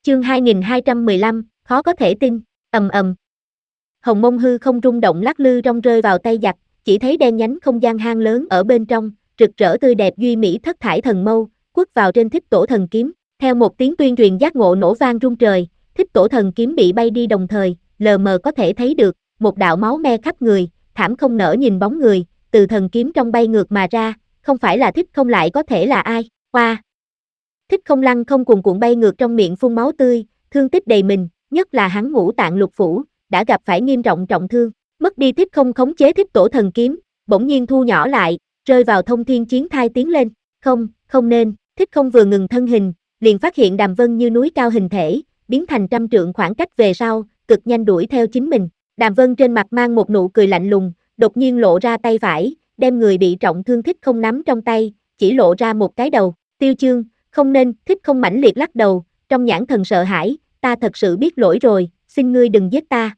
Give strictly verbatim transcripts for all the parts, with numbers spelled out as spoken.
Chương hai nghìn hai trăm mười lăm, khó có thể tin, ầm ầm. Hồng mông hư không rung động lắc lư rong rơi vào tay giặc, chỉ thấy đen nhánh không gian hang lớn ở bên trong, rực rỡ tươi đẹp duy mỹ thất thải thần mâu, quất vào trên Thích Tổ thần kiếm, theo một tiếng tuyên truyền giác ngộ nổ vang rung trời, Thích Tổ thần kiếm bị bay đi đồng thời, lờ mờ có thể thấy được, một đạo máu me khắp người, thảm không nỡ nhìn bóng người, từ thần kiếm trong bay ngược mà ra, không phải là Thích Không lại có thể là ai, qua. Thích Không lăng không cuồn cuộn bay ngược trong miệng phun máu tươi, thương tích đầy mình, nhất là hắn ngũ tạng lục phủ, đã gặp phải nghiêm trọng trọng thương, mất đi Thích Không khống chế Thích Tổ thần kiếm, bỗng nhiên thu nhỏ lại, rơi vào thông thiên chiến thai tiến lên, không, không nên, Thích Không vừa ngừng thân hình, liền phát hiện Đàm Vân như núi cao hình thể, biến thành trăm trượng khoảng cách về sau, cực nhanh đuổi theo chính mình, Đàm Vân trên mặt mang một nụ cười lạnh lùng, đột nhiên lộ ra tay phải, đem người bị trọng thương Thích Không nắm trong tay, chỉ lộ ra một cái đầu, Tiêu Chương, không nên, Thích Không mãnh liệt lắc đầu, trong nhãn thần sợ hãi, ta thật sự biết lỗi rồi, xin ngươi đừng giết ta.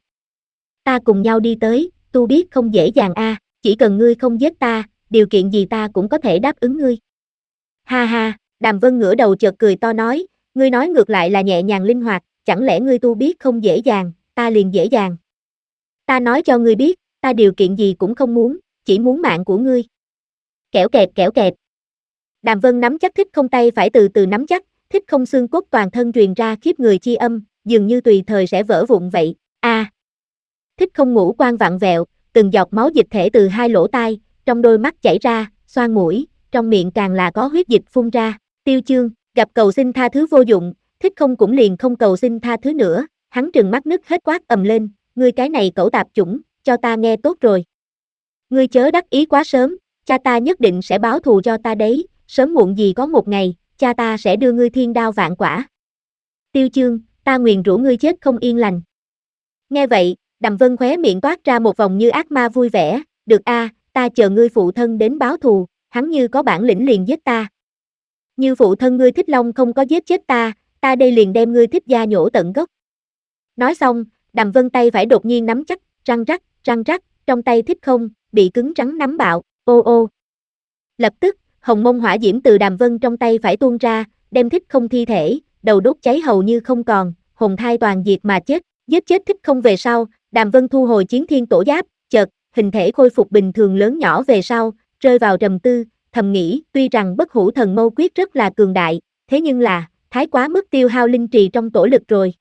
Ta cùng nhau đi tới, tu biết không dễ dàng a, à, chỉ cần ngươi không giết ta, điều kiện gì ta cũng có thể đáp ứng ngươi. Ha ha, Đàm Vân ngửa đầu chợt cười to nói, ngươi nói ngược lại là nhẹ nhàng linh hoạt, chẳng lẽ ngươi tu biết không dễ dàng, ta liền dễ dàng. Ta nói cho ngươi biết, ta điều kiện gì cũng không muốn, chỉ muốn mạng của ngươi. Kẻo kẹt kẻo kẹt. Đàm Vân nắm chắc Thích Không tay phải từ từ nắm chắc, Thích Không xương cốt toàn thân truyền ra khiếp người chi âm, dường như tùy thời sẽ vỡ vụn vậy. A. À. Thích Không ngũ quan vặn vẹo, từng giọt máu dịch thể từ hai lỗ tai, trong đôi mắt chảy ra, xoang mũi, trong miệng càng là có huyết dịch phun ra. Tiêu Chương, gặp cầu xin tha thứ vô dụng, Thích Không cũng liền không cầu xin tha thứ nữa, hắn trừng mắt nứt hết quát ầm lên, ngươi cái này cẩu tạp chủng, cho ta nghe tốt rồi. Ngươi chớ đắc ý quá sớm, cha ta nhất định sẽ báo thù cho ta đấy, sớm muộn gì có một ngày, cha ta sẽ đưa ngươi thiên đao vạn quả. Tiêu Chương, ta nguyền rủa ngươi chết không yên lành. Nghe vậy, Đàm Vân khóe miệng toát ra một vòng như ác ma vui vẻ, được a, à, ta chờ ngươi phụ thân đến báo thù, hắn như có bản lĩnh liền giết ta. Như phụ thân ngươi Thích Long không có giết chết ta, ta đây liền đem ngươi Thích gia nhổ tận gốc. Nói xong, Đàm Vân tay phải đột nhiên nắm chắc, răng rắc, răng rắc, trong tay Thích Không, bị cứng rắn nắm bạo, ô ô. Lập tức, hồng mông hỏa diễm từ Đàm Vân trong tay phải tuôn ra, đem Thích Không thi thể, đầu đốt cháy hầu như không còn, hồn thai toàn diệt mà chết, giết chết Thích Không về sau, Đàm Vân thu hồi chiến thiên tổ giáp, chợt, hình thể khôi phục bình thường lớn nhỏ về sau, rơi vào trầm tư, thầm nghĩ, tuy rằng bất hủ thần mâu quyết rất là cường đại, thế nhưng là, thái quá mức tiêu hao linh trì trong tổ lực rồi.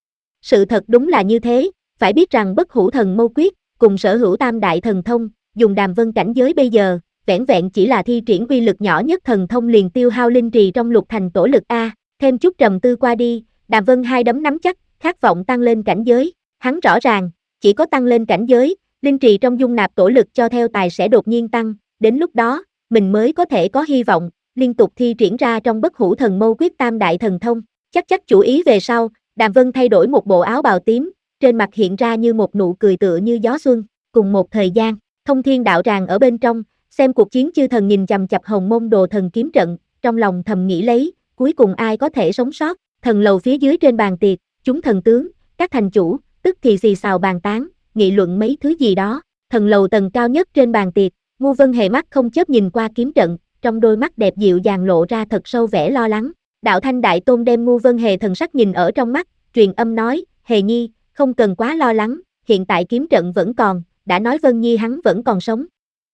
Sự thật đúng là như thế, phải biết rằng bất hủ thần mâu quyết, cùng sở hữu tam đại thần thông, dùng Đàm Vân cảnh giới bây giờ, vẻn vẹn chỉ là thi triển uy lực nhỏ nhất thần thông liền tiêu hao linh trì trong lục thành tổ lực A, thêm chút trầm tư qua đi, Đàm Vân hai đấm nắm chắc, khát vọng tăng lên cảnh giới, hắn rõ ràng, chỉ có tăng lên cảnh giới, linh trì trong dung nạp tổ lực cho theo tài sẽ đột nhiên tăng, đến lúc đó, mình mới có thể có hy vọng, liên tục thi triển ra trong bất hủ thần mâu quyết tam đại thần thông, chắc chắc chủ ý về sau, Đàm Vân thay đổi một bộ áo bào tím, trên mặt hiện ra như một nụ cười tựa như gió xuân, cùng một thời gian, thông thiên đạo tràng ở bên trong, xem cuộc chiến chư thần nhìn chằm chằm hồng mông đồ thần kiếm trận, trong lòng thầm nghĩ lấy, cuối cùng ai có thể sống sót, thần lầu phía dưới trên bàn tiệc, chúng thần tướng, các thành chủ, tức thì xì xào bàn tán, nghị luận mấy thứ gì đó, thần lầu tầng cao nhất trên bàn tiệc, Ngu Vân Hề mắt không chớp nhìn qua kiếm trận, trong đôi mắt đẹp dịu dàng lộ ra thật sâu vẻ lo lắng, Đạo Thanh Đại Tôn đem Ngu Vân Hề thần sắc nhìn ở trong mắt, truyền âm nói, Hề Nhi, không cần quá lo lắng, hiện tại kiếm trận vẫn còn, đã nói Vân Nhi hắn vẫn còn sống.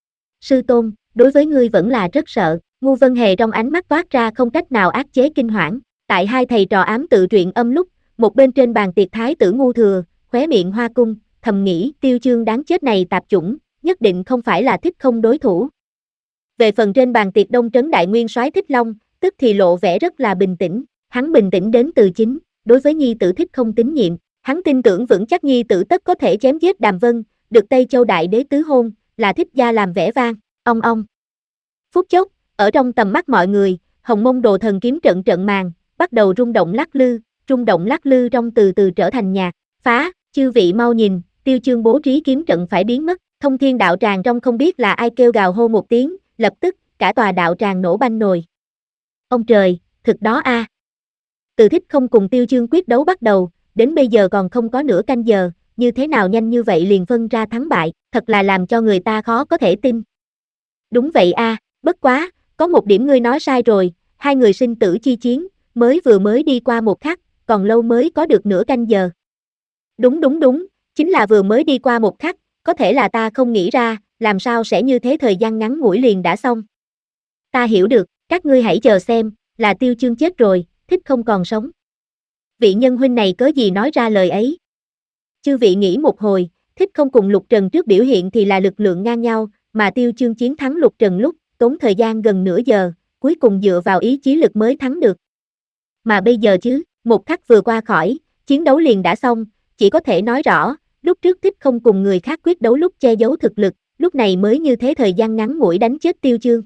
Sư Tôn, đối với ngươi vẫn là rất sợ, Ngu Vân Hề trong ánh mắt toát ra không cách nào áp chế kinh hoảng, tại hai thầy trò ám tự truyện âm lúc, một bên trên bàn tiệc thái tử Ngu Thừa, khóe miệng hoa cung, thầm nghĩ Tiêu Chương đáng chết này tạp chủng, nhất định không phải là Thích Không đối thủ. Về phần trên bàn tiệc Đông Trấn Đại Nguyên Soái Thích Long, tức thì lộ vẻ rất là bình tĩnh, hắn bình tĩnh đến từ chính, đối với nhi tử Thích Không tín nhiệm, hắn tin tưởng vững chắc nhi tử tất có thể chém giết Đàm Vân, được Tây Châu Đại Đế tứ hôn, là Thích gia làm vẻ vang, ong ong. Phút chốc, ở trong tầm mắt mọi người, hồng mông đồ thần kiếm trận trận màn, bắt đầu rung động lắc lư, rung động lắc lư trong từ từ trở thành nhạc, phá, chư vị mau nhìn, Tiêu Chương bố trí kiếm trận phải biến mất, thông thiên đạo tràng trong không biết là ai kêu gào hô một tiếng, lập tức, cả tòa đạo tràng nổ banh nồi. Ông trời, thực đó a. À. Từ Thích Không cùng Tiêu Chương quyết đấu bắt đầu, đến bây giờ còn không có nửa canh giờ, như thế nào nhanh như vậy liền phân ra thắng bại, thật là làm cho người ta khó có thể tin. Đúng vậy a, à, bất quá, có một điểm ngươi nói sai rồi, hai người sinh tử chi chiến, mới vừa mới đi qua một khắc, còn lâu mới có được nửa canh giờ. Đúng đúng đúng, chính là vừa mới đi qua một khắc, có thể là ta không nghĩ ra, làm sao sẽ như thế thời gian ngắn ngủi liền đã xong. Ta hiểu được, các ngươi hãy chờ xem, là Tiêu Chương chết rồi, Thích không còn sống. Vị nhân huynh này cớ gì nói ra lời ấy. Chư vị nghĩ một hồi, Thích không cùng Lục Trần trước biểu hiện thì là lực lượng ngang nhau, mà Tiêu Chương chiến thắng Lục Trần lúc, tốn thời gian gần nửa giờ, cuối cùng dựa vào ý chí lực mới thắng được. Mà bây giờ chứ, một khắc vừa qua khỏi, chiến đấu liền đã xong, chỉ có thể nói rõ, lúc trước Thích không cùng người khác quyết đấu lúc che giấu thực lực, lúc này mới như thế thời gian ngắn ngủi đánh chết Tiêu Chương.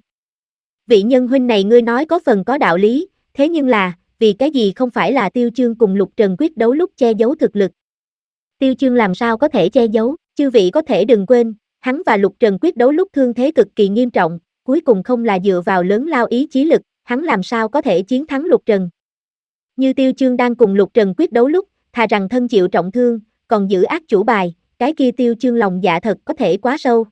Vị nhân huynh này ngươi nói có phần có đạo lý, thế nhưng là, vì cái gì không phải là Tiêu Chương cùng Lục Trần quyết đấu lúc che giấu thực lực. Tiêu Chương làm sao có thể che giấu, chư vị có thể đừng quên, hắn và Lục Trần quyết đấu lúc thương thế cực kỳ nghiêm trọng, cuối cùng không là dựa vào lớn lao ý chí lực, hắn làm sao có thể chiến thắng Lục Trần. Như Tiêu Chương đang cùng Lục Trần quyết đấu lúc, thà rằng thân chịu trọng thương, còn giữ ác chủ bài, cái kia Tiêu Chương lòng dạ thật có thể quá sâu.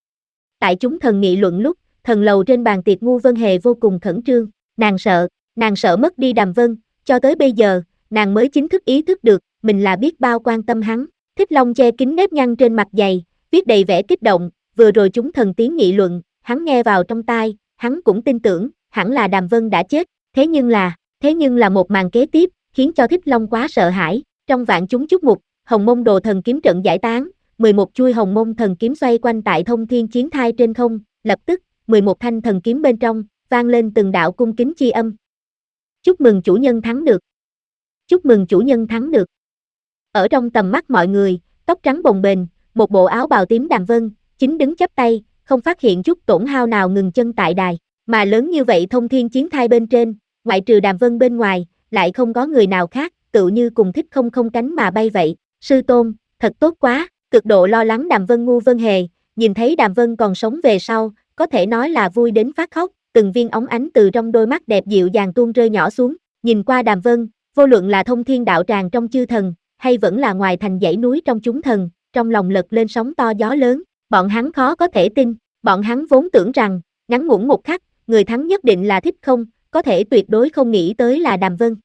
Tại chúng thần nghị luận lúc, thần lầu trên bàn tiệc Ngu Vân Hề vô cùng khẩn trương, nàng sợ, nàng sợ mất đi Đàm Vân, cho tới bây giờ, nàng mới chính thức ý thức được, mình là biết bao quan tâm hắn. Thích Long che kín nếp nhăn trên mặt dày, viết đầy vẻ kích động, vừa rồi chúng thần tiếng nghị luận, hắn nghe vào trong tai, hắn cũng tin tưởng, hẳn là Đàm Vân đã chết, thế nhưng là, thế nhưng là một màn kế tiếp, khiến cho Thích Long quá sợ hãi, trong vạn chúng chúc mục, Hồng Mông Đồ Thần Kiếm trận giải tán, mười một chuôi Hồng Mông Thần Kiếm xoay quanh tại Thông Thiên Chiến Thai trên không, lập tức, mười một thanh thần kiếm bên trong, vang lên từng đạo cung kính chi âm. Chúc mừng chủ nhân thắng được. Chúc mừng chủ nhân thắng được. Ở trong tầm mắt mọi người, tóc trắng bồng bềnh, một bộ áo bào tím Đàm Vân, chính đứng chắp tay, không phát hiện chút tổn hao nào ngừng chân tại đài, mà lớn như vậy Thông Thiên Chiến Thai bên trên, ngoại trừ Đàm Vân bên ngoài, lại không có người nào khác, tựu như cùng Thích không không cánh mà bay vậy. Sư tôn, thật tốt quá, cực độ lo lắng Đàm Vân Ngu Vân Hề, nhìn thấy Đàm Vân còn sống về sau, có thể nói là vui đến phát khóc, từng viên óng ánh từ trong đôi mắt đẹp dịu dàng tuôn rơi nhỏ xuống, nhìn qua Đàm Vân, vô luận là Thông Thiên đạo tràng trong chư thần, hay vẫn là ngoài thành dãy núi trong chúng thần, trong lòng lật lên sóng to gió lớn, bọn hắn khó có thể tin, bọn hắn vốn tưởng rằng, ngắn ngủn một khắc, người thắng nhất định là Thích không, có thể tuyệt đối không nghĩ tới là Đàm Vân.